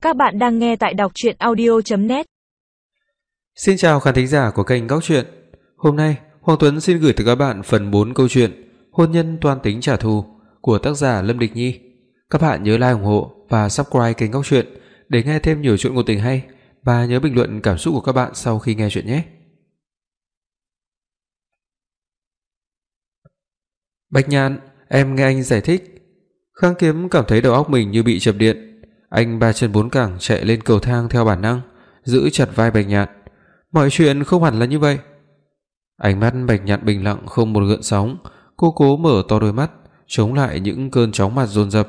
Các bạn đang nghe tại đọc truyện audio.net. Xin chào khán thính giả của kênh Góc Truyện. Hôm nay, Hoàng Tuấn xin gửi tới các bạn phần 4 câu chuyện Hôn nhân toan tính trả thù của tác giả Lâm Địch Nhi. Các bạn nhớ like, ủng hộ và subscribe kênh Góc Truyện để nghe thêm nhiều chuyện ngôn tình hay, và nhớ bình luận cảm xúc của các bạn sau khi nghe chuyện nhé. Bạch Nhạn, em nghe anh giải thích. Khang Kiếm cảm thấy đầu óc mình như bị chập điện. Anh ba chân bốn cẳng chạy lên cầu thang theo bản năng, giữ chặt vai Bạch Nhạn. Mọi chuyện không hẳn là như vậy. Ánh mắt Bạch Nhạn bình lặng không một gợn sóng. Cô cố mở to đôi mắt, chống lại những cơn chóng mặt dồn dập.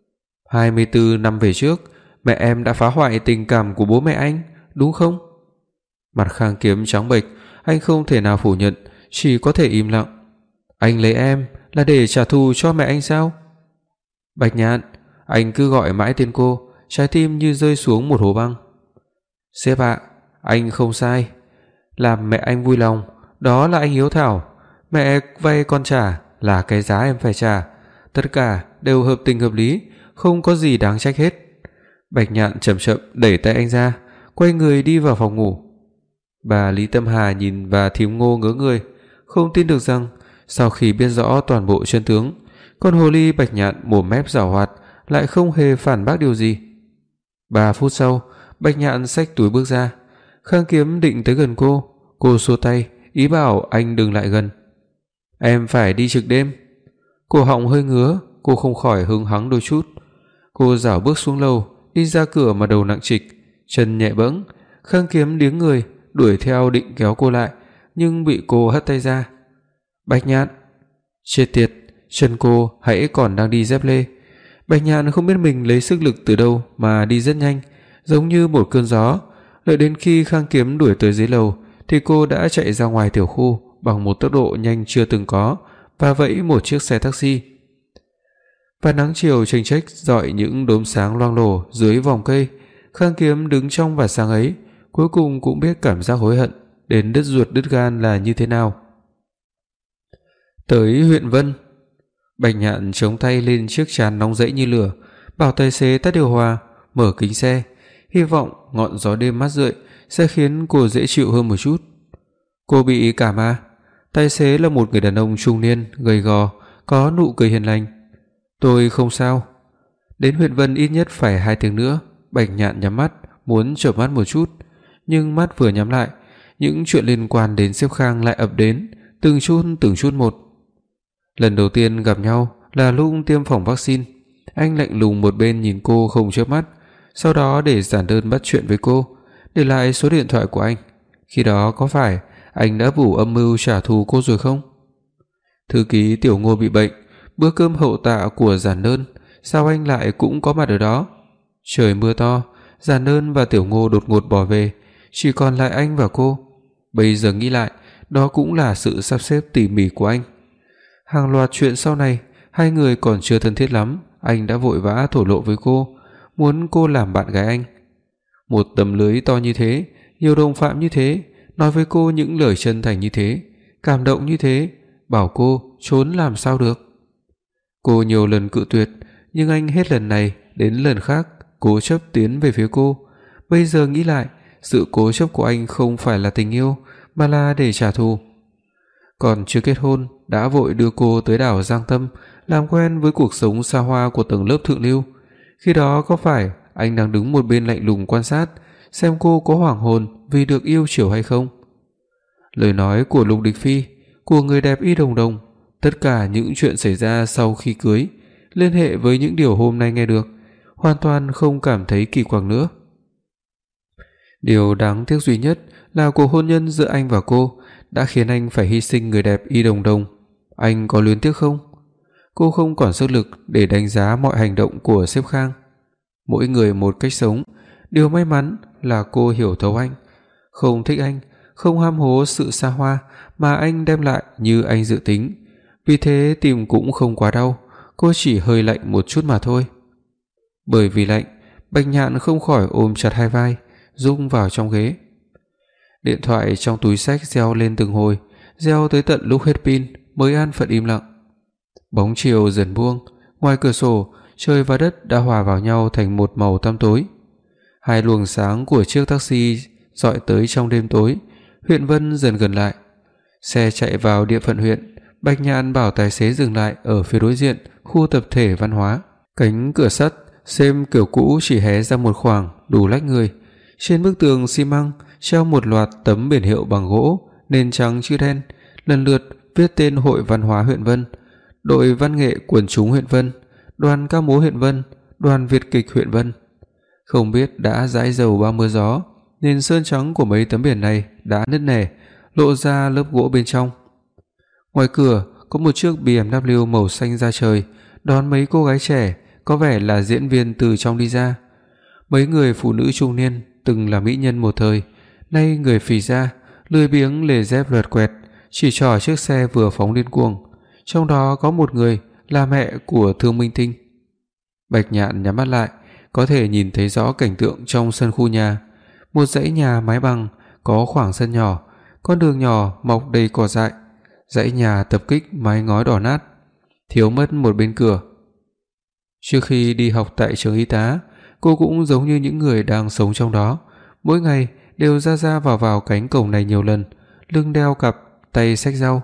24 năm về trước, mẹ em đã phá hoại tình cảm của bố mẹ anh, đúng không? Mặt Khang Kiếm trắng bệch, anh không thể nào phủ nhận, chỉ có thể im lặng. Anh lấy em là để trả thù cho mẹ anh sao? Bạch Nhạn, anh cứ gọi mãi tên cô, trái tim như rơi xuống một hố băng. Sếp ạ, anh không sai. Làm mẹ anh vui lòng, đó là anh hiếu thảo. Mẹ vay con trả là cái giá em phải trả. Tất cả đều hợp tình hợp lý, không có gì đáng trách hết. Bạch Nhạn chậm chậm đẩy tay anh ra, quay người đi vào phòng ngủ. Bà Lý Tâm Hà nhìn và thím Ngô ngớ người, không tin được rằng sau khi biết rõ toàn bộ chân tướng, con hồ ly Bạch Nhạn mồm mép giảo hoạt lại không hề phản bác điều gì. 3 phút sau, Bạch Nhạn xách túi bước ra. Khang Kiếm định tới gần cô xua tay, ý bảo anh đừng lại gần. Em phải đi trực đêm. Cổ họng hơi ngứa, cô không khỏi hứng hắng đôi chút. Cô rảo bước xuống lầu, đi ra cửa mà đầu nặng trịch, chân nhẹ bẫng. Khang Kiếm điếng người, đuổi theo định kéo cô lại, nhưng bị cô hất tay ra. Bạch Nhạn, chết tiệt, chân cô hãy còn đang đi dép lê. Bạch Nhạn không biết mình lấy sức lực từ đâu mà đi rất nhanh, giống như một cơn gió. Đợi đến khi Khang Kiếm đuổi tới dưới lầu thì cô đã chạy ra ngoài tiểu khu bằng một tốc độ nhanh chưa từng có và vẫy một chiếc xe taxi. Và nắng chiều chênh chếch rọi những đốm sáng loang lổ dưới vòng cây. Khang Kiếm đứng trong vạt sáng ấy, cuối cùng cũng biết cảm giác hối hận đến đứt ruột đứt gan là như thế nào. Tới huyện Vân, Bạch Nhạn chống tay lên chiếc trán nóng rẫy như lửa, bảo tài xế tắt điều hòa, mở kính xe, hy vọng ngọn gió đêm mát rượi sẽ khiến cô dễ chịu hơn một chút. Cô bị cảm à? Tài xế là một người đàn ông trung niên, gầy gò, có nụ cười hiền lành. Tôi không sao. Đến huyện Vân ít nhất phải 2 tiếng nữa. Bạch Nhạn nhắm mắt, muốn chợp mắt một chút, nhưng mắt vừa nhắm lại, những chuyện liên quan đến sếp Khang lại ập đến, từng chút một. Lần đầu tiên gặp nhau là lúc tiêm phòng vaccine. Anh lạnh lùng một bên nhìn cô không chớp mắt, sau đó để giản đơn bắt chuyện với cô, để lại số điện thoại của anh. Khi đó có phải anh đã ấp ủ âm mưu trả thù cô rồi không? Thư ký Tiểu Ngô bị bệnh, bữa cơm hậu tạ của Giản Đơn, sao anh lại cũng có mặt ở đó? Trời mưa to, Giản Đơn và Tiểu Ngô đột ngột bỏ về, chỉ còn lại anh và cô. Bây giờ nghĩ lại, đó cũng là sự sắp xếp tỉ mỉ của anh. Hàng loạt chuyện sau này, hai người còn chưa thân thiết lắm, anh đã vội vã thổ lộ với cô, muốn cô làm bạn gái anh. Một tấm lưới to như thế, nhiều đồng phạm như thế, nói với cô những lời chân thành như thế, cảm động như thế, bảo cô trốn làm sao được. Cô nhiều lần cự tuyệt, nhưng anh hết lần này đến lần khác cố chấp tiến về phía cô. Bây giờ nghĩ lại, sự cố chấp của anh không phải là tình yêu, mà là để trả thù. Còn chưa kết hôn đã vội đưa cô tới đảo Giang Tâm, làm quen với cuộc sống xa hoa của tầng lớp thượng lưu. Khi đó có phải anh đang đứng một bên lạnh lùng quan sát xem cô có hoảng hồn vì được yêu chiều hay không? Lời nói của Lục Địch Phi, của người đẹp Y Đồng Đồng, tất cả những chuyện xảy ra sau khi cưới, liên hệ với những điều hôm nay nghe được, hoàn toàn không cảm thấy kỳ quặc nữa. Điều đáng tiếc duy nhất là cuộc hôn nhân giữa anh và cô đã khiến anh phải hy sinh người đẹp Y Đồng Đồng. Anh có luyến tiếc không? Cô không còn sức lực để đánh giá mọi hành động của sếp Khang. Mỗi người một cách sống, điều may mắn là cô hiểu thấu anh, không thích anh, không ham hố sự xa hoa mà anh đem lại như anh dự tính. Vì thế tim cũng không quá đau, cô chỉ hơi lạnh một chút mà thôi. Bởi vì lạnh, Bạch Nhạn không khỏi ôm chặt hai vai, rung vào trong ghế. Điện thoại trong túi xách reo lên từng hồi, reo tới tận lúc hết pin mới an phận im lặng. Bóng chiều dần buông, ngoài cửa sổ, trời và đất đã hòa vào nhau thành một màu tăm tối. Hai luồng sáng của chiếc taxi dọi tới trong đêm tối. Huyện Vân dần gần lại. Xe chạy vào địa phận huyện. Bạch Nhạn bảo tài xế dừng lại ở phía đối diện khu tập thể văn hóa. Cánh cửa sắt xem kiểu cũ chỉ hé ra một khoảng đủ lách người. Trên bức tường xi măng treo một loạt tấm biển hiệu bằng gỗ nền trắng chữ đen, lần lượt viết tên Hội Văn hóa huyện Vân, Đội Văn nghệ Quần chúng huyện Vân, Đoàn ca múa huyện Vân, Đoàn Việt kịch huyện Vân. Không biết đã rãi dầu bao mưa gió, nên sơn trắng của mấy tấm biển này đã nứt nẻ, lộ ra lớp gỗ bên trong. Ngoài cửa có một chiếc BMW màu xanh da trời đón mấy cô gái trẻ có vẻ là diễn viên từ trong đi ra. Mấy người phụ nữ trung niên từng là mỹ nhân một thời, nay người phì ra, lười biếng lề dép lượt quẹt, chỉ trỏ chiếc xe vừa phóng điên cuồng. Trong đó có một người là mẹ của Thương Minh Tinh. Bạch Nhạn nhắm mắt lại, có thể nhìn thấy rõ cảnh tượng trong sân khu nhà. Một dãy nhà mái bằng, có khoảng sân nhỏ, con đường nhỏ mọc đầy cỏ dại. Dãy nhà tập kích mái ngói đỏ nát, thiếu mất một bên cửa. Trước khi đi học tại trường y tá, cô cũng giống như những người đang sống trong đó, mỗi ngày đều ra vào cánh cổng này nhiều lần, lưng đeo cặp, tay xách rau.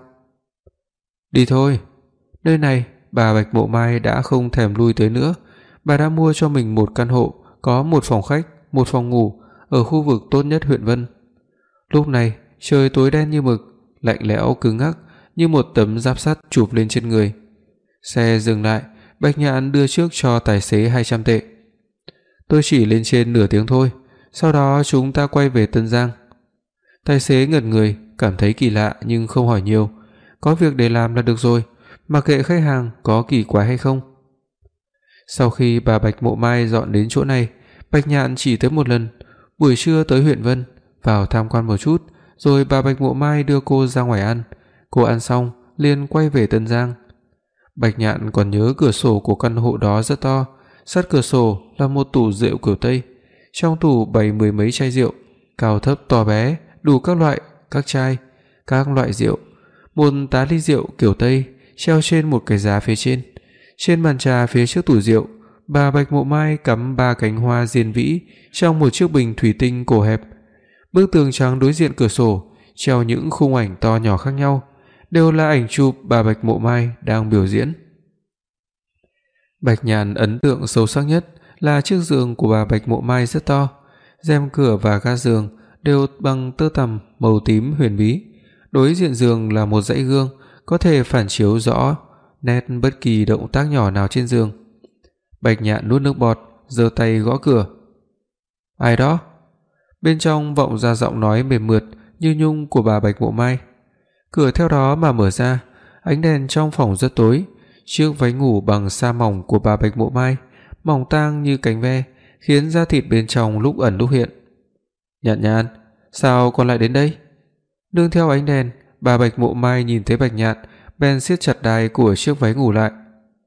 Đi thôi. Nơi này bà Bạch Mộ Mai đã không thèm lui tới nữa. Bà đã mua cho mình một căn hộ có một phòng khách, một phòng ngủ ở khu vực tốt nhất huyện Vân. Lúc này trời tối đen như mực, lạnh lẽo cứng ngắc như một tấm giáp sắt chụp lên trên người. Xe dừng lại, Bạch Nhạn đưa trước cho tài xế 200 tệ. Tôi chỉ lên trên nửa tiếng thôi, sau đó chúng ta quay về Tân Giang. Tài xế ngẩn người, cảm thấy kỳ lạ nhưng không hỏi nhiều. Có việc để làm là được rồi, mặc kệ khách hàng có kỳ quái hay không. Sau khi bà Bạch Mộ Mai dọn đến chỗ này, Bạch Nhạn chỉ tới một lần, buổi trưa tới huyện Vân, vào tham quan một chút, rồi bà Bạch Mộ Mai đưa cô ra ngoài ăn. Cô ăn xong liền quay về Tân Giang. Bạch Nhạn còn nhớ cửa sổ của căn hộ đó rất to, sát cửa sổ là một tủ rượu kiểu Tây. Trong tủ bày mười mấy chai rượu, cao thấp to bé, đủ các loại, các chai, các loại rượu. Một tá ly rượu kiểu Tây treo trên một cái giá phía trên. Trên bàn trà phía trước tủ rượu, bà Bạch Mộ Mai cắm 3 cánh hoa diên vĩ trong một chiếc bình thủy tinh cổ hẹp. Bức tường trắng đối diện cửa sổ treo những khung ảnh to nhỏ khác nhau, đều là ảnh chụp bà Bạch Mộ Mai đang biểu diễn. Bạch Nhàn ấn tượng sâu sắc nhất là chiếc giường của bà Bạch Mộ Mai rất to, rèm cửa và ga giường đều bằng tơ tằm màu tím huyền bí. Đối diện giường là một dãy gương có thể phản chiếu rõ nét bất kỳ động tác nhỏ nào trên giường. Bạch Nhạn nuốt nước bọt, giơ tay gõ cửa. Ai đó? Bên trong vọng ra giọng nói mềm mượt như nhung của bà Bạch Mộ Mai. Cửa theo đó mà mở ra, ánh đèn trong phòng rất tối. Chiếc váy ngủ bằng sa mỏng của bà Bạch Mộ Mai mỏng tang như cánh ve, khiến da thịt bên trong lúc ẩn lúc hiện. Nhạn Nhạn, sao con lại đến đây? Nương theo ánh đèn, bà Bạch Mộ Mai nhìn thấy Bạch Nhạn, bèn siết chặt đai của chiếc váy ngủ lại.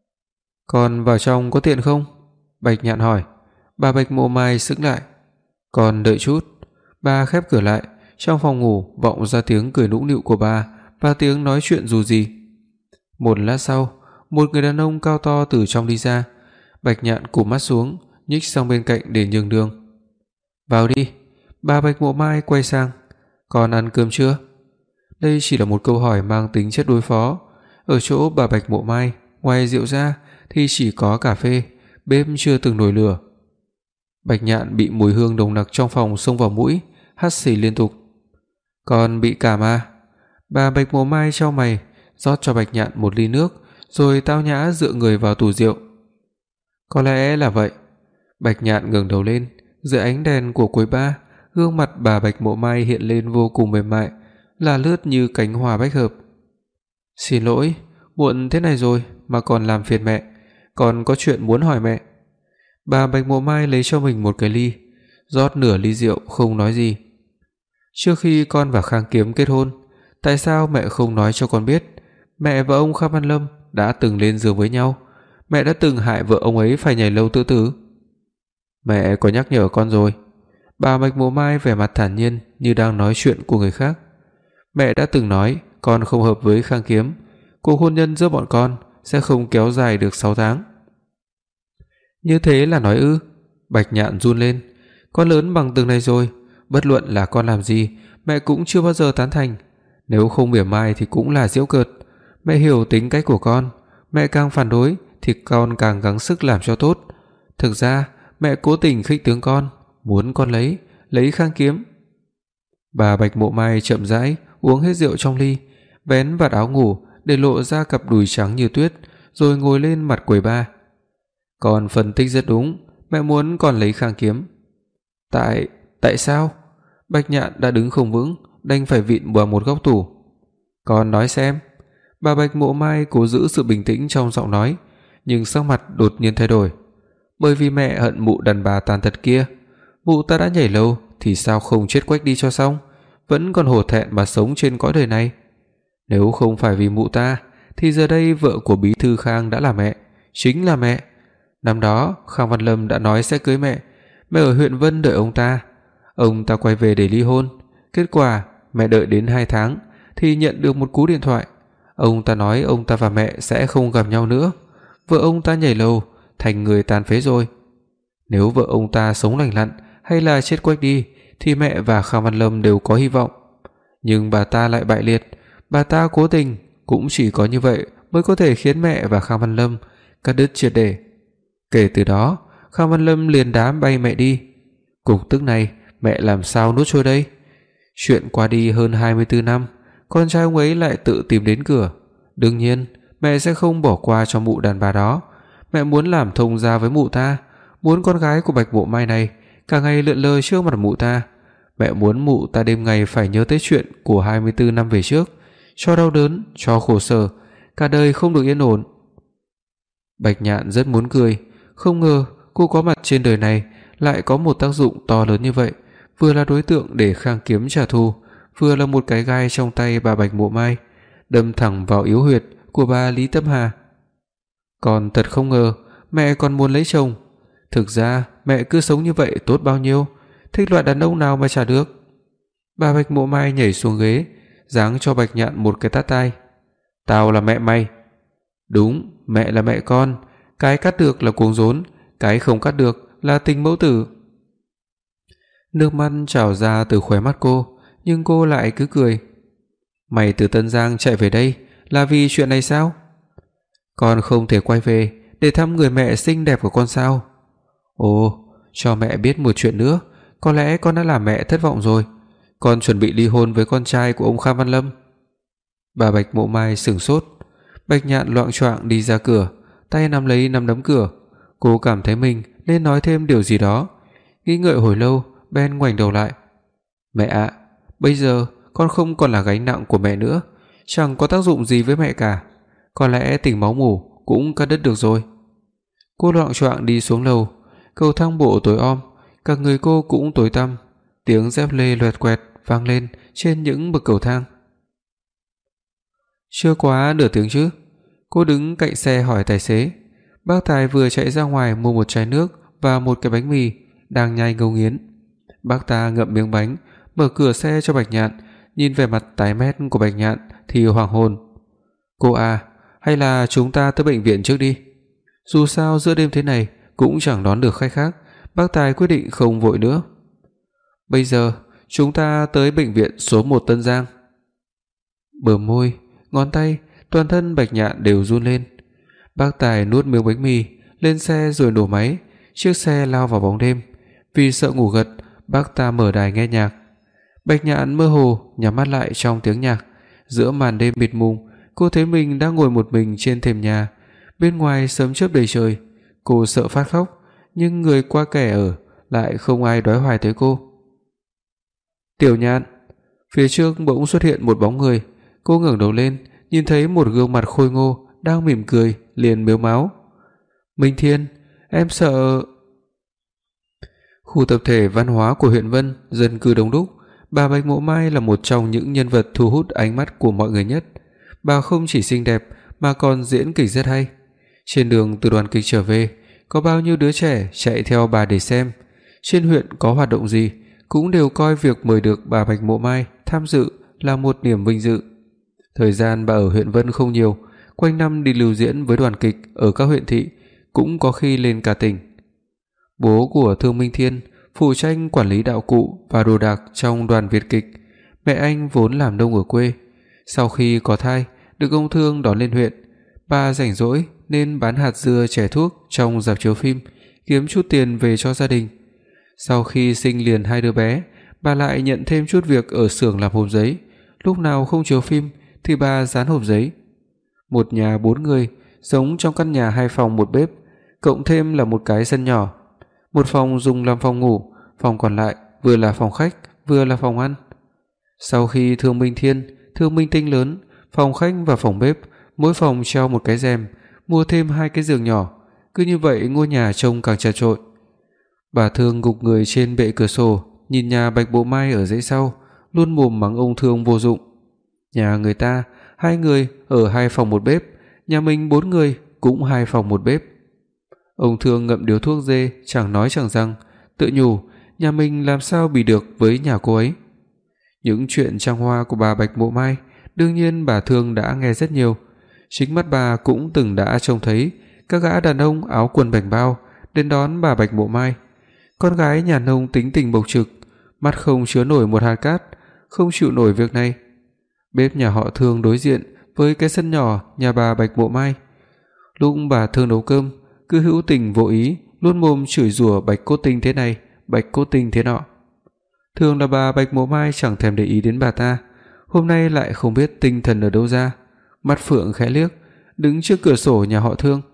Con vào trong có tiện không? Bạch Nhạn hỏi. Bà Bạch Mộ Mai sững lại. Con đợi chút. Bà khép cửa lại. Trong phòng ngủ vọng ra tiếng cười nũng nịu của bà và tiếng nói chuyện dù gì. Một lát sau, một người đàn ông cao to từ trong đi ra. Bạch Nhạn cụp mắt xuống, nhích sang bên cạnh để nhường đường. Vào đi. Bà Bạch Mộ Mai quay sang. Con ăn cơm chưa? Đây chỉ là một câu hỏi mang tính chất đối phó. Ở chỗ bà Bạch Mộ Mai, ngoài rượu ra thì chỉ có cà phê, bếp chưa từng nổi lửa. Bạch Nhạn bị mùi hương nồng nặc trong phòng xông vào mũi, hắt xì liên tục. Con bị cảm à? Bà Bạch Mộ Mai chau mày, rót cho Bạch Nhạn một ly nước, rồi tao nhã dựa người vào tủ rượu. Có lẽ là vậy. Bạch Nhạn ngẩng đầu lên, dưới ánh đèn của quầy bar, gương mặt bà Bạch Mộ Mai hiện lên vô cùng mềm mại, là lướt như cánh hoa bách hợp. Xin lỗi, muộn thế này rồi mà còn làm phiền mẹ, con có chuyện muốn hỏi mẹ. Bà Bạch Mộ Mai lấy cho mình một cái ly, rót nửa ly rượu không nói gì. Trước khi con và Khang Kiếm kết hôn, tại sao mẹ không nói cho con biết mẹ và ông Kham Văn Lâm đã từng lên giường với nhau, mẹ đã từng hại vợ ông ấy phải nhảy lầu tự tử? Mẹ có nhắc nhở con rồi. Bà Bạch Mộ Mai vẻ mặt thản nhiên như đang nói chuyện của người khác. Mẹ đã từng nói con không hợp với Khang Kiếm, cuộc hôn nhân giữa bọn con sẽ không kéo dài được 6 tháng. Như thế là nói ư? Bạch Nhạn run lên. Con lớn bằng từng này rồi, bất luận là con làm gì, mẹ cũng chưa bao giờ tán thành. Nếu không mỉa mai thì cũng là giễu cợt. Mẹ hiểu tính cách của con, mẹ càng phản đối thì con càng gắng sức làm cho tốt. Thực ra, mẹ cố tình khích tướng con, muốn con lấy Khang Kiếm." Bà Bạch Mộ Mai chậm rãi uống hết rượu trong ly, vén vạt áo ngủ để lộ ra cặp đùi trắng như tuyết, rồi ngồi lên mặt quầy ba. "Con phân tích rất đúng, mẹ muốn con lấy Khang Kiếm." Tại sao?" Bạch Nhạn đã đứng không vững, đành phải vịn vào một góc tủ. "Con nói xem." Bà Bạch Mộ Mai cố giữ sự bình tĩnh trong giọng nói, nhưng sắc mặt đột nhiên thay đổi. "Bởi vì mẹ hận mụ đàn bà tàn tật kia. Mụ ta đã nhảy lầu thì sao không chết quách đi cho xong, vẫn còn hổ thẹn mà sống trên cõi đời này. Nếu không phải vì mụ ta thì giờ đây vợ của bí thư Khang đã là mẹ, chính là mẹ. Năm đó Khang Văn Lâm đã nói sẽ cưới mẹ ở huyện Vân đợi ông ta quay về để ly hôn. Kết quả mẹ đợi đến 2 tháng thì nhận được một cú điện thoại. Ông ta nói ông ta và mẹ sẽ không gặp nhau nữa. Vợ ông ta nhảy lầu, thành người tàn phế rồi. Nếu vợ ông ta sống lành lặn hay là chết quách đi thì mẹ và Khang Văn Lâm đều có hy vọng. Nhưng bà ta lại bại liệt, bà ta cố tình, cũng chỉ có như vậy mới có thể khiến mẹ và Khang Văn Lâm cắt đứt triệt để. Kể từ đó, Khang Văn Lâm liền đá bay mẹ đi. Cục tức này mẹ làm sao nuốt trôi đây? Chuyện qua đi hơn 24 năm, con trai ông ấy lại tự tìm đến cửa. Đương nhiên, mẹ sẽ không bỏ qua cho mụ đàn bà đó. Mẹ muốn làm thông gia với mụ ta, muốn con gái của Bạch Mộ Mai này cả ngày lượn lờ trước mặt mụ ta. Mẹ muốn mụ ta đêm ngày phải nhớ tới chuyện của 24 năm về trước, cho đau đớn, cho khổ sở, cả đời không được yên ổn." Bạch Nhạn rất muốn cười, không ngờ cô có mặt trên đời này lại có một tác dụng to lớn như vậy, vừa là đối tượng để Khang Kiếm trả thù, vừa là một cái gai trong tay bà Bạch Mộ Mai, đâm thẳng vào yếu huyệt của bà Lý Tâm Hà. Con thật không ngờ mẹ còn muốn lấy chồng. Thực ra mẹ cứ sống như vậy tốt bao nhiêu, thích loại đàn ông nào mà chả được. Bà Bạch Mộ Mai nhảy xuống ghế, giáng cho Bạch Nhạn một cái tát tai. "Tao là mẹ mày." "Đúng, mẹ là mẹ con, cái cắt được là cuống rốn, cái không cắt được là tình mẫu tử." Nước mắt trào ra từ khóe mắt cô, nhưng cô lại cứ cười. "Mày từ Tân Giang chạy về đây là vì chuyện này sao?" "Con không thể quay về để thăm người mẹ xinh đẹp của con sao?" "Ồ, cho mẹ biết một chuyện nữa, có lẽ con đã làm mẹ thất vọng rồi. Con chuẩn bị ly hôn với con trai của ông Khang Văn Lâm." Bà Bạch Mộ Mai sửng sốt. Bạch Nhạn loạng choạng đi ra cửa, tay nắm lấy nắm đấm cửa. Cô cảm thấy mình nên nói thêm điều gì đó. Nghĩ ngợi hồi lâu, bèn ngoảnh đầu lại. "Mẹ ạ, bây giờ con không còn là gánh nặng của mẹ nữa, chẳng có tác dụng gì với mẹ cả. Có lẽ tình máu mủ cũng cắt đứt được rồi." Cô loạng choạng đi xuống lầu. Cầu thang bộ tối om, cả người cô cũng tối tăm. Tiếng dép lê loẹt quẹt vang lên trên những bậc cầu thang. "Chưa quá nửa tiếng chứ?" Cô đứng cạnh xe hỏi tài xế. Bác Tài vừa chạy ra ngoài mua một chai nước và một cái bánh mì, đang nhai ngấu nghiến. Bác ta ngậm miếng bánh, mở cửa xe cho Bạch Nhạn, nhìn vẻ mặt tái mét của Bạch Nhạn thì hoảng hồn. "Cô à, hay là chúng ta tới bệnh viện trước đi. Dù sao giữa đêm thế này cũng chẳng đón được khách khác." Bác Tài quyết định không vội nữa. "Bây giờ chúng ta tới bệnh viện số 1 Tân Giang." Bờ môi, ngón tay, toàn thân Bạch Nhạn đều run lên. Bác Tài nuốt miếng bánh mì, lên xe rồi nổ máy. Chiếc xe lao vào bóng đêm. Vì sợ ngủ gật, bác ta mở đài nghe nhạc. Bạch Nhạn mơ hồ nhắm mắt lại trong tiếng nhạc. Giữa màn đêm mịt mùng, cô thấy mình đang ngồi một mình trên thềm nhà. Bên ngoài sấm chớp đầy trời. Cô sợ phát khóc, nhưng người qua kẻ ở lại không ai đoái hoài tới cô. "Tiểu Nhạn." Phía trước bỗng xuất hiện một bóng người. Cô ngẩng đầu lên, nhìn thấy một gương mặt khôi ngô đang mỉm cười, liền mếu máo. "Minh Thiên, em sợ." Khu tập thể văn hóa của huyện Vân dân cư đông đúc, bà Bạch Mộ Mai là một trong những nhân vật thu hút ánh mắt của mọi người nhất. Bà không chỉ xinh đẹp mà còn diễn kịch rất hay. Trên đường từ đoàn kịch trở về, có bao nhiêu đứa trẻ chạy theo bà để xem. Trên huyện có hoạt động gì cũng đều coi việc mời được bà Bạch Mộ Mai tham dự là một niềm vinh dự. Thời gian bà ở huyện Vân không nhiều, quanh năm đi lưu diễn với đoàn kịch ở các huyện thị, cũng có khi lên cả tỉnh. Bố của Thương Minh Thiên phụ trách quản lý đạo cụ và đồ đạc trong đoàn Việt kịch. Mẹ anh vốn làm nông ở quê, sau khi có thai được ông Thương đón lên huyện. Bà rảnh rỗi nên bán hạt dưa chẻ thuốc trong rạp chiếu phim, kiếm chút tiền về cho gia đình. Sau khi sinh liền 2 đứa bé, bà lại nhận thêm chút việc ở xưởng làm hộp giấy. Lúc nào không chiếu phim thì bà dán hộp giấy. Một nhà 4 người, sống trong căn nhà 2 phòng 1 bếp, cộng thêm là một cái sân nhỏ. Một phòng dùng làm phòng ngủ, phòng còn lại vừa là phòng khách, vừa là phòng ăn. Sau khi thương Minh Thiên, thương Minh Tinh lớn, phòng khách và phòng bếp, mỗi phòng treo một cái rèm, mua thêm 2 cái giường nhỏ. Cứ như vậy ngôi nhà trông càng chật chội. Bà Thương gục người trên bệ cửa sổ, nhìn nhà Bạch Bộ Mai ở dãy sau, luôn mồm mắng ông Thương vô dụng. Nhà người ta 2 người ở 2 phòng 1 bếp, nhà mình 4 người cũng 2 phòng 1 bếp. Ông Thương ngậm điếu thuốc dê, chẳng nói chẳng rằng, tự nhủ nhà mình làm sao bì được với nhà cô ấy. Những chuyện trăng hoa của bà Bạch Bộ Mai, đương nhiên bà Thương đã nghe rất nhiều. Chính mắt bà cũng từng đã trông thấy các gã đàn ông áo quần bảnh bao đến đón bà Bạch Bộ Mai. Con gái nhà nông tính tình bộc trực, mắt không chứa nổi một hạt cát, không chịu nổi việc này. Bếp nhà họ Thương đối diện với cái sân nhỏ nhà bà Bạch Bộ Mai. Lúc bà Thương nấu cơm, cứ hữu tình vô ý luôn mồm chửi rủa Bạch Cô Tinh thế này, Bạch Cô Tinh thế nọ. Thường là bà Bạch Bộ Mai chẳng thèm để ý đến bà ta, hôm nay lại không biết tinh thần ở đâu ra, mắt phượng khẽ liếc, đứng trước cửa sổ nhà họ Thương.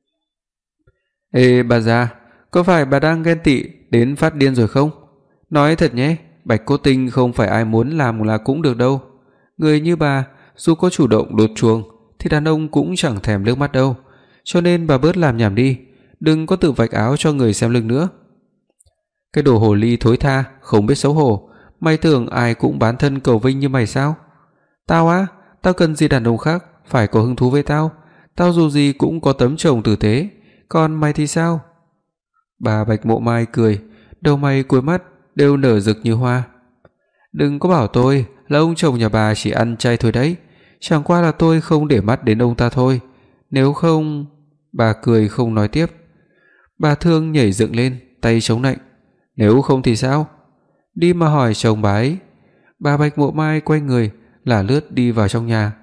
"Ê bà già, có phải bà đang ghen tị đến phát điên rồi không? Nói thật nhé, Bạch Cô Tinh không phải ai muốn làm là cũng được đâu. Người như bà, dù có chủ động đột chuồng thì đàn ông cũng chẳng thèm liếc mắt đâu. Cho nên bà bớt làm nhảm đi, đừng có tự vạch áo cho người xem lưng nữa." "Cái đồ hồ ly thối tha, không biết xấu hổ, mày tưởng ai cũng bán thân cầu vinh như mày sao? Tao á, tao cần gì đàn ông khác phải có hứng thú với tao, tao dù gì cũng có tấm chồng tử tế, còn mày thì sao?" Bà Bạch Bộ Mai cười, đầu mày cuối mắt đều nở rực như hoa. "Đừng có bảo tôi là ông chồng nhà bà chỉ ăn chay thôi đấy, chẳng qua là tôi không để mắt đến ông ta thôi, nếu không..." Bà cười không nói tiếp. Bà Thương nhảy dựng lên, tay chống nạnh. "Nếu không thì sao? Đi mà hỏi chồng bà ấy." Bà Bạch Bộ Mai quay người, lả lướt đi vào trong nhà.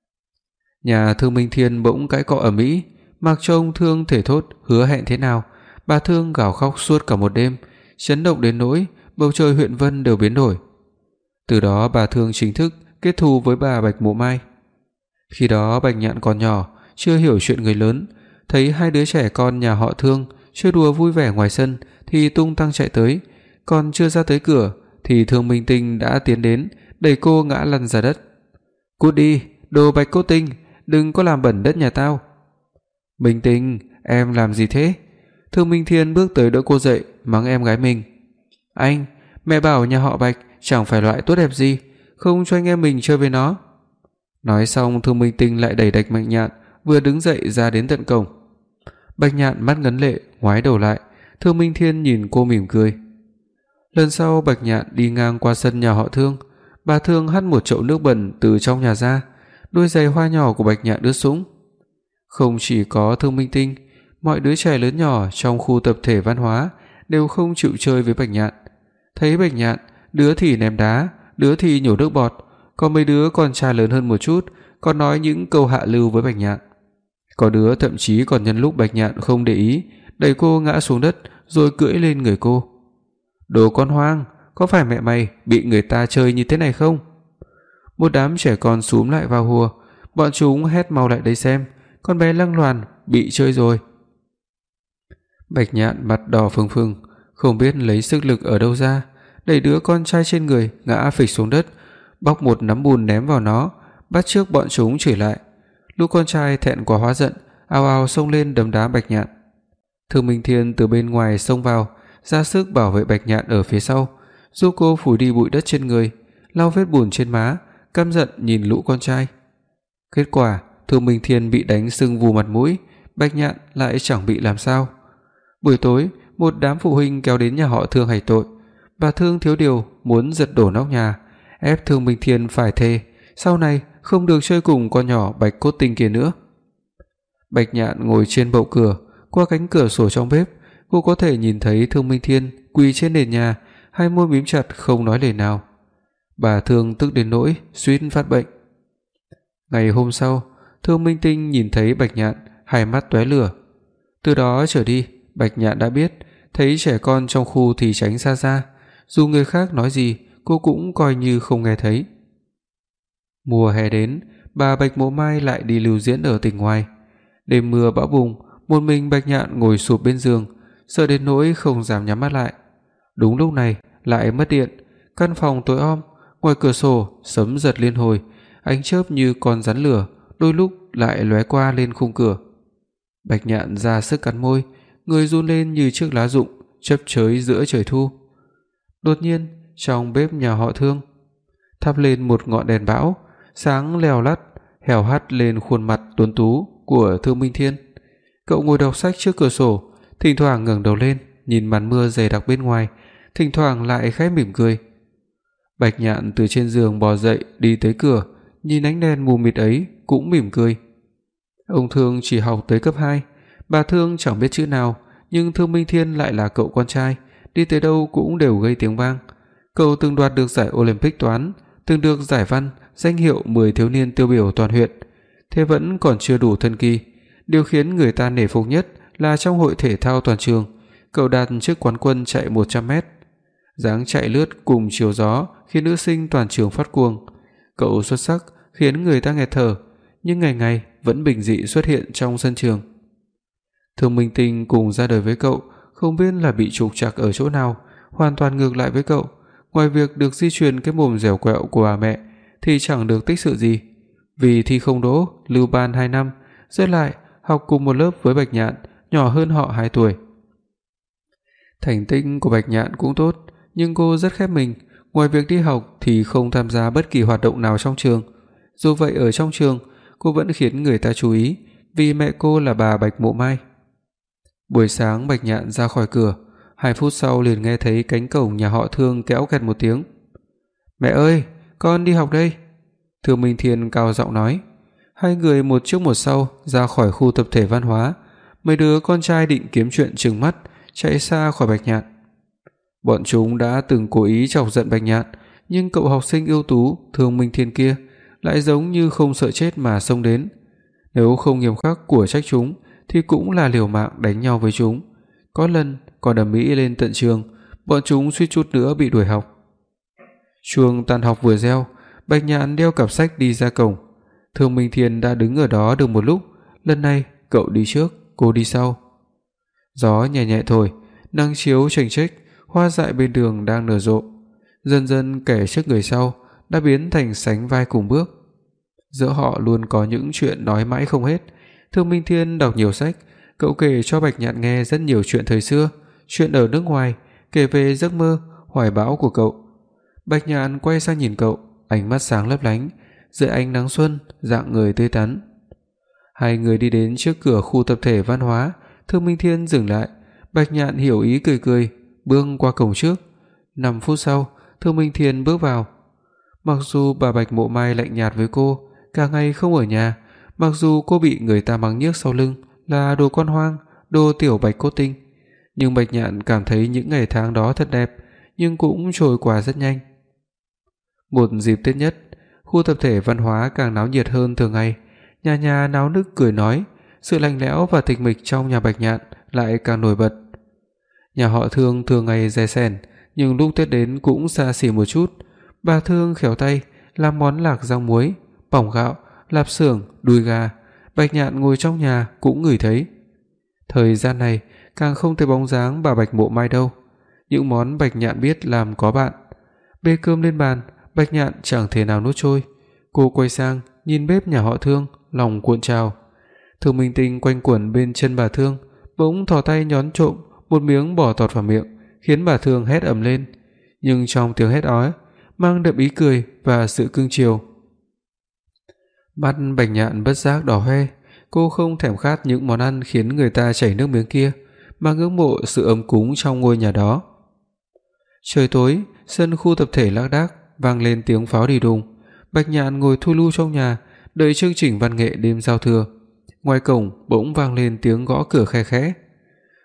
Nhà Thương Minh Thiên bỗng cãi cọ ầm ĩ, mặc cho ông Thương thể thốt hứa hẹn thế nào, bà Thương gào khóc suốt cả một đêm, chấn động đến nỗi bầu trời huyện Vân đều biến đổi. Từ đó bà Thương chính thức kết thù với bà Bạch Bộ Mai. Khi đó Bạch Nhạn còn nhỏ, chưa hiểu chuyện người lớn, thấy 2 đứa trẻ con nhà họ Thương chơi đùa vui vẻ ngoài sân thì tung tăng chạy tới, còn chưa ra tới cửa thì Thương Minh Tinh đã tiến đến, đẩy cô ngã lăn ra đất. "Cút đi, đồ Bạch Cô Tinh, đừng có làm bẩn đất nhà tao." "Minh Tinh, em làm gì thế?" Thương Minh Thiên bước tới đỡ cô dậy, mắng em gái mình. "Anh, mẹ bảo nhà họ Bạch chẳng phải loại tốt đẹp gì, không cho anh em mình chơi với nó." Nói xong Thương Minh Tinh lại đẩy Bạch Nhạn vừa đứng dậy ra đến tận cổng. Bạch Nhạn mắt ngấn lệ ngoái đầu lại, Thương Minh Thiên nhìn cô mỉm cười. Lần sau Bạch Nhạn đi ngang qua sân nhà họ Thương, bà Thương hắt một chậu nước bẩn từ trong nhà ra, đôi giày hoa nhỏ của Bạch Nhạn ướt sũng. Không chỉ có Thương Minh Tinh, mọi đứa trẻ lớn nhỏ trong khu tập thể văn hóa đều không chịu chơi với Bạch Nhạn. Thấy Bạch Nhạn, đứa thì ném đá, đứa thì nhổ nước bọt, có mấy đứa con trai lớn hơn một chút còn nói những câu hạ lưu với Bạch Nhạn. Có đứa thậm chí còn nhân lúc Bạch Nhạn không để ý, đẩy cô ngã xuống đất rồi cưỡi lên người cô. "Đồ con hoang, có phải mẹ mày bị người ta chơi như thế này không?" Một đám trẻ con xúm lại vào hùa, bọn chúng hét mau lại đây xem, con bé Lăng Loàn bị chơi rồi. Bạch Nhạn mặt đỏ phừng phừng, không biết lấy sức lực ở đâu ra, đẩy đứa con trai trên người ngã phịch xuống đất, bóc một nắm bùn ném vào nó, bắt chước bọn chúng chửi lại. Lũ con trai thẹn quá hóa giận, ào ào xông lên đấm đá Bạch Nhạn. Thương Minh Thiên từ bên ngoài xông vào, ra sức bảo vệ Bạch Nhạn ở phía sau, giúp cô phủi đi bụi đất trên người, lau vết bùn trên má, căm giận nhìn lũ con trai. Kết quả, Thương Minh Thiên bị đánh sưng vù mặt mũi, Bạch Nhạn lại chẳng bị làm sao. Buổi tối, một đám phụ huynh kéo đến nhà họ Thương hạch tội. Bà Thương thiếu điều muốn giật đổ nóc nhà, ép Thương Minh Thiên phải thề sau này không được chơi cùng con nhỏ Bạch Cốt Tinh kia nữa. Bạch Nhạn ngồi trên bậu cửa, qua cánh cửa sổ trong bếp, cô có thể nhìn thấy Thương Minh Thiên quỳ trên nền nhà, hai môi mím chặt không nói lời nào. Bà Thương tức đến nỗi suýt phát bệnh. Ngày hôm sau, Thương Minh Tinh nhìn thấy Bạch Nhạn, hai mắt tóe lửa. Từ đó trở đi, Bạch Nhạn đã biết, thấy trẻ con trong khu thì tránh xa xa, dù người khác nói gì, cô cũng coi như không nghe thấy. Mùa hè đến, bà Bạch Mộ Mai lại đi lưu diễn ở tỉnh ngoài. Đêm mưa bão bùng, một mình Bạch Nhạn ngồi sụp bên giường, sợ đến nỗi không dám nhắm mắt lại. Đúng lúc này lại mất điện, căn phòng tối om, ngoài cửa sổ sấm giật liên hồi, ánh chớp như con rắn lửa, đôi lúc lại lóe qua lên khung cửa. Bạch Nhạn ra sức cắn môi, người run lên như chiếc lá rụng chớp chới giữa trời thu. Đột nhiên, trong bếp nhà họ Thương thắp lên một ngọn đèn bão, sáng leo lắt hèo hắt lên khuôn mặt tuấn tú của Thương Minh Thiên. Cậu ngồi đọc sách trước cửa sổ, thỉnh thoảng ngẩng đầu lên nhìn màn mưa dày đặc bên ngoài, thỉnh thoảng lại khẽ mỉm cười. Bạch Nhạn từ trên giường bò dậy đi tới cửa, nhìn ánh đèn mù mịt ấy cũng mỉm cười. Ông Thương chỉ học tới cấp 2, bà Thương chẳng biết chữ nào, nhưng Thương Minh Thiên lại là cậu con trai, đi tới đâu cũng đều gây tiếng vang. Cậu từng đoạt được giải Olympic toán, từng được giải văn, danh hiệu 10 thiếu niên tiêu biểu toàn huyện. Thế vẫn còn chưa đủ thân kỳ, điều khiến người ta nể phục nhất là trong hội thể thao toàn trường, cậu đạt chức quán quân chạy 100m. Dáng chạy lướt cùng chiều gió khiến nữ sinh toàn trường phát cuồng. Cậu xuất sắc khiến người ta nghẹt thở, nhưng ngày ngày vẫn bình dị xuất hiện trong sân trường. Thương Minh Tinh cùng ra đời với cậu, không biết là bị trục trặc ở chỗ nào, hoàn toàn ngược lại với cậu. Ngoài việc được di truyền cái mồm dẻo quẹo của bà mẹ thì chẳng được tích sự gì. Vì thi không đỗ, lưu ban 2 năm, rớt lại học cùng một lớp với Bạch Nhạn, nhỏ hơn họ 2 tuổi. Thành tích của Bạch Nhạn cũng tốt, nhưng cô rất khép mình, ngoài việc đi học thì không tham gia bất kỳ hoạt động nào trong trường. Dù vậy ở trong trường, cô vẫn khiến người ta chú ý, vì mẹ cô là bà Bạch Mộ Mai. Buổi sáng Bạch Nhạn ra khỏi cửa, 2 phút sau liền nghe thấy cánh cổng nhà họ Thương kéo kẹt một tiếng. "Mẹ ơi, con đi học đây." Thương Minh Thiên cao giọng nói. Hai người một trước một sau ra khỏi khu tập thể văn hóa. Mấy đứa con trai định kiếm chuyện trừng mắt, chạy xa khỏi Bạch Nhạn. Bọn chúng đã từng cố ý chọc giận Bạch Nhạn, nhưng cậu học sinh ưu tú Thương Minh Thiên kia lại giống như không sợ chết mà xông đến. Nếu không nghiêm khắc của trách chúng thì cũng là liều mạng đánh nhau với chúng. Có lần còn ầm ĩ lên tận trường, bọn chúng suýt chút nữa bị đuổi học. Chuông tan học vừa reo, Bạch Nhạn đeo cặp sách đi ra cổng. Thương Minh Thiên đã đứng ở đó được một lúc, lần này cậu đi trước, cô đi sau. Gió nhẹ nhẹ thổi, nắng chiếu chênh chếch, hoa dại bên đường đang nở rộ. Dần dần kẻ trước người sau đã biến thành sánh vai cùng bước. Giữa họ luôn có những chuyện nói mãi không hết. Thương Minh Thiên đọc nhiều sách, cậu kể cho Bạch Nhạn nghe rất nhiều chuyện thời xưa, chuyện ở nước ngoài, kể về giấc mơ, hoài bão của cậu. Bạch Nhạn quay sang nhìn cậu, ánh mắt sáng lấp lánh, dưới ánh nắng xuân, dạng người tươi tắn. Hai người đi đến trước cửa khu tập thể văn hóa, Thương Minh Thiên dừng lại, Bạch Nhạn hiểu ý cười cười, bước qua cổng trước. 5 phút sau, Thương Minh Thiên bước vào. Mặc dù bà Bạch Mộ Mai lạnh nhạt với cô, cả ngày không ở nhà, mặc dù cô bị người ta mắng nhiếc sau lưng là đồ con hoang, đồ tiểu bạch cốt tinh, nhưng Bạch Nhạn cảm thấy những ngày tháng đó thật đẹp, nhưng cũng trôi qua rất nhanh. Một dịp Tết nhất, khu tập thể văn hóa càng náo nhiệt hơn thường ngày, nhà nhà náo nức cười nói, sự lạnh lẽo và tịch mịch trong nhà Bạch Nhạn lại càng nổi bật. Nhà họ Thương thường ngày dè sẻn, nhưng lúc Tết đến cũng xa xỉ một chút. Bà Thương khéo tay làm món lạc rang muối, bỏng gạo, lạp xưởng, đùi gà. Bạch Nhạn ngồi trong nhà cũng ngửi thấy. Thời gian này càng không thấy bóng dáng bà Bạch Mộ Mai đâu. Những món Bạch Nhạn biết làm có bạn. Bê cơm lên bàn, Bạch Nhạn chẳng thể nào nuốt trôi. Cô quay sang nhìn bếp nhà họ Thương, lòng cuộn trào. Thương Minh Tinh quanh quẩn bên chân bà Thương, bỗng thò tay nhón trộm một miếng bỏ tọt vào miệng, khiến bà Thương hét ầm lên, nhưng trong tiếng hét ói mang đậm ý cười và sự cưng chiều. Mắt Bạch Nhạn bất giác đỏ hoe, cô không thèm khát những món ăn khiến người ta chảy nước miếng kia, mà ngưỡng mộ sự ấm cúng trong ngôi nhà đó. Trời tối, sân khu tập thể lác đác vang lên tiếng pháo đi đùng. Bạch Nhạn ngồi thu lu trong nhà, đợi chương trình văn nghệ đêm giao thừa. Ngoài cổng bỗng vang lên tiếng gõ cửa khe khẽ.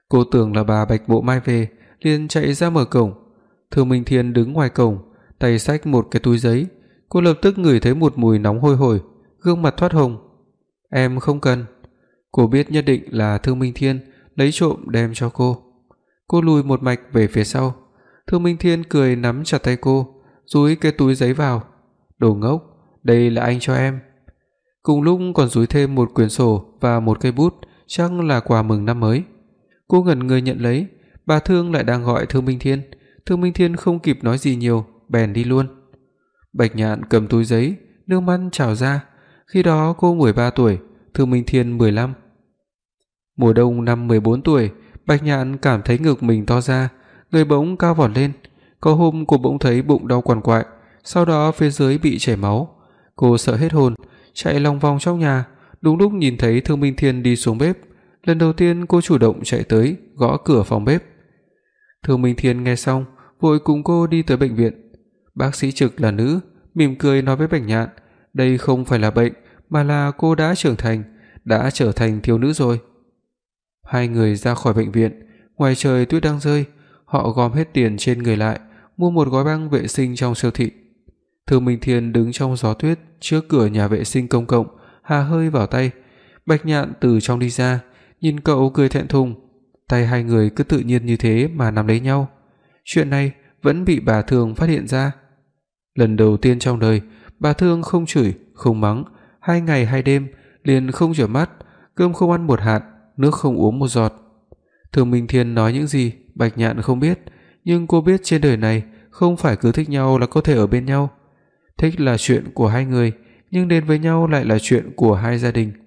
Cô tưởng là bà Bạch Mộ Mai về, liền chạy ra mở cổng. Thương Minh Thiên đứng ngoài cổng, tay xách một cái túi giấy. Cô lập tức ngửi thấy một mùi nóng hôi hổi, gương mặt thoát hồng. "Em không cần." Cô biết nhất định là Thương Minh Thiên lấy trộm đem cho cô. Cô lùi một mạch về phía sau. Thương Minh Thiên cười nắm chặt tay cô, dúi cái túi giấy vào. "Đồ ngốc, đây là anh cho em." Cùng lúc còn dúi thêm một quyển sổ và một cây bút, chắc là quà mừng năm mới. Cô ngẩn người nhận lấy, bà Thương lại đang gọi Thương Minh Thiên. Thương Minh Thiên không kịp nói gì nhiều, bèn đi luôn. Bạch Nhạn cầm túi giấy, nước mắt trào ra. Khi đó cô 13 tuổi, Thương Minh Thiên 15. Mùa đông năm 14 tuổi, Bạch Nhạn cảm thấy ngực mình to ra, người bỗng cao vọt lên. Có hôm cô bỗng thấy bụng đau quằn quại, sau đó phía dưới bị chảy máu. Cô sợ hết hồn, chạy lòng vòng trong nhà, đúng lúc nhìn thấy Thương Minh Thiên đi xuống bếp. Lần đầu tiên cô chủ động chạy tới gõ cửa phòng bếp. Thương Minh Thiên nghe xong, vội cùng cô đi tới bệnh viện. Bác sĩ trực là nữ, mỉm cười nói với Bạch Nhạn, đây không phải là bệnh, mà là cô đã trưởng thành, đã trở thành thiếu nữ rồi. Hai người ra khỏi bệnh viện, ngoài trời tuyết đang rơi, họ gom hết tiền trên người lại, mua một gói băng vệ sinh trong siêu thị. Thương Minh Thiên đứng trong gió tuyết trước cửa nhà vệ sinh công cộng, hà hơi vào tay. Bạch Nhạn từ trong đi ra, nhìn cậu cười thẹn thùng, tay hai người cứ tự nhiên như thế mà nắm lấy nhau. Chuyện này vẫn bị bà Thương phát hiện ra. Lần đầu tiên trong đời, bà Thương không chửi, không mắng, 2 ngày 2 đêm liền không rửa mắt, cơm không ăn một hạt, nước không uống một giọt. Thương Minh Thiên nói những gì Bạch Nhạn không biết, nhưng cô biết trên đời này không phải cứ thích nhau là có thể ở bên nhau. Thích là chuyện của hai người, nhưng đến với nhau lại là chuyện của hai gia đình.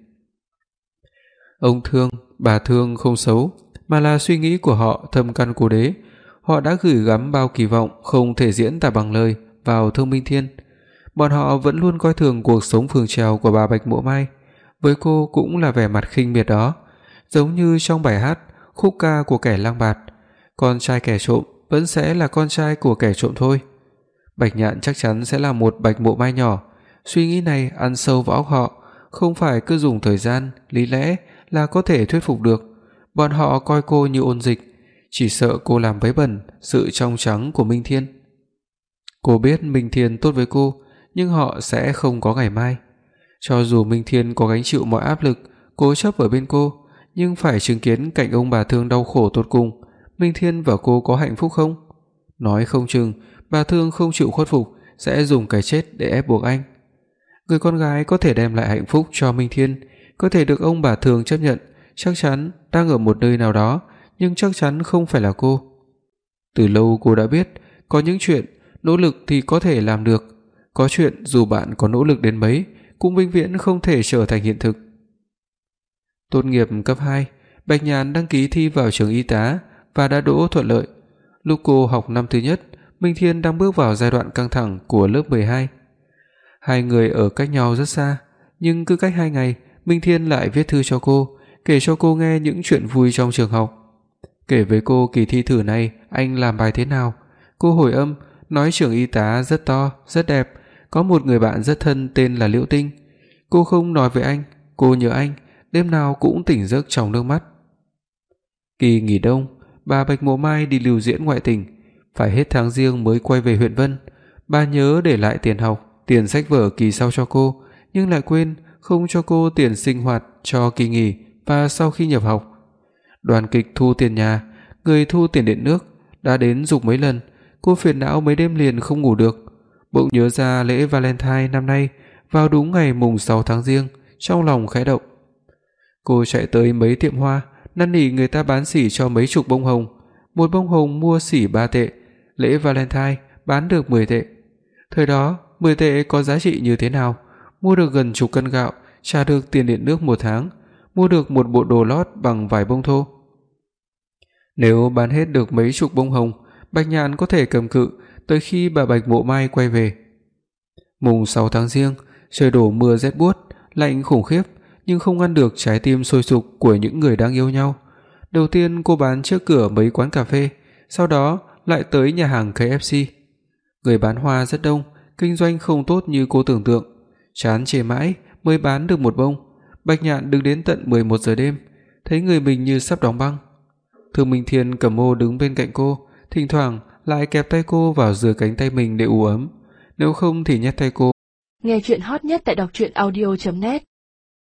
Ông Thương, bà Thương không xấu, mà là suy nghĩ của họ thâm căn cố đế. Họ đã gửi gắm bao kỳ vọng không thể diễn tả bằng lời vào Thương Minh Thiên. Bọn họ vẫn luôn coi thường cuộc sống phường trèo của bà Bạch Mộ Mai. Với cô cũng là vẻ mặt khinh miệt đó, giống như trong bài hát khúc ca của kẻ lang bạt, con trai kẻ trộm vẫn sẽ là con trai của kẻ trộm thôi. Bạch Nhạn chắc chắn sẽ là một Bạch Mộ Mai nhỏ. Suy nghĩ này ăn sâu vào óc họ, không phải cứ dùng thời gian, lý lẽ là có thể thuyết phục được. Bọn họ coi cô như ôn dịch, chỉ sợ cô làm vấy bẩn sự trong trắng của Minh Thiên. Cô biết Minh Thiên tốt với cô, nhưng họ sẽ không có ngày mai. Cho dù Minh Thiên có gánh chịu mọi áp lực, cố chấp ở bên cô, nhưng phải chứng kiến cảnh ông bà Thương đau khổ tột cùng, Minh Thiên và cô có hạnh phúc không? Nói không chừng bà Thương không chịu khuất phục, sẽ dùng cái chết để ép buộc anh. Người con gái có thể đem lại hạnh phúc cho Minh Thiên, có thể được ông bà Thương chấp nhận, chắc chắn đang ở một nơi nào đó, nhưng chắc chắn không phải là cô. Từ lâu cô đã biết, có những chuyện nỗ lực thì có thể làm được, có chuyện dù bạn có nỗ lực đến mấy cũng vĩnh viễn không thể trở thành hiện thực. Tốt nghiệp cấp 2, Bạch Nhàn đăng ký thi vào trường y tá và đã đỗ thuận lợi. Lúc cô học năm thứ nhất, Minh Thiên đang bước vào giai đoạn căng thẳng của lớp 12. Hai người ở cách nhau rất xa, nhưng cứ cách 2 ngày, Minh Thiên lại viết thư cho cô, kể cho cô nghe những chuyện vui trong trường học. Kể với cô kỳ thi thử này anh làm bài thế nào. Cô hồi âm nói trường y tá rất to, rất đẹp, có một người bạn rất thân tên là Liễu Tinh. Cô không nói với anh, cô nhớ anh, đêm nào cũng tỉnh giấc trong nước mắt. Kỳ nghỉ đông, bà Bạch Mộ Mai đi lưu diễn ngoại tỉnh, phải hết tháng Giêng mới quay về huyện Vân. Bà nhớ để lại tiền học, tiền sách vở kỳ sau cho cô, nhưng lại quên không cho cô tiền sinh hoạt cho kỳ nghỉ và sau khi nhập học. Đoàn kịch thu tiền nhà, người thu tiền điện nước đã đến giục mấy lần, cô phiền não mấy đêm liền không ngủ được. Bỗng nhớ ra lễ Valentine năm nay vào đúng ngày mùng 6 tháng Giêng, trong lòng khẽ động. Cô chạy tới mấy tiệm hoa, năn nỉ người ta bán xỉ cho mấy chục bông hồng. Một bông hồng mua xỉ 3 tệ, lễ Valentine bán được 10 tệ. Thời đó 10 tệ có giá trị như thế nào? Mua được gần chục cân gạo, trả được tiền điện nước 1 tháng, mua được một bộ đồ lót bằng vải bông thô. Nếu bán hết được mấy chục bông hồng, Bạch Nhạn có thể cầm cự tới khi bà Bạch Mộ Mai quay về. Mùng 6 tháng Giêng, trời đổ mưa rét buốt, lạnh khủng khiếp, nhưng không ngăn được trái tim sôi sục của những người đang yêu nhau. Đầu tiên cô bán trước cửa mấy quán cà phê, sau đó lại tới nhà hàng KFC. Người bán hoa rất đông, kinh doanh không tốt như cô tưởng tượng. Chán chê mãi mới bán được một bông. Bạch Nhạn đứng đến tận 11 giờ đêm, thấy người mình như sắp đóng băng. Thương Minh Thiên cầm ô đứng bên cạnh cô, thỉnh thoảng lại kẹp tay cô vào dưới cánh tay mình để ủ ấm, nếu không thì nhét tay cô. Nghe truyện hot nhất tại đọc truyện audio.net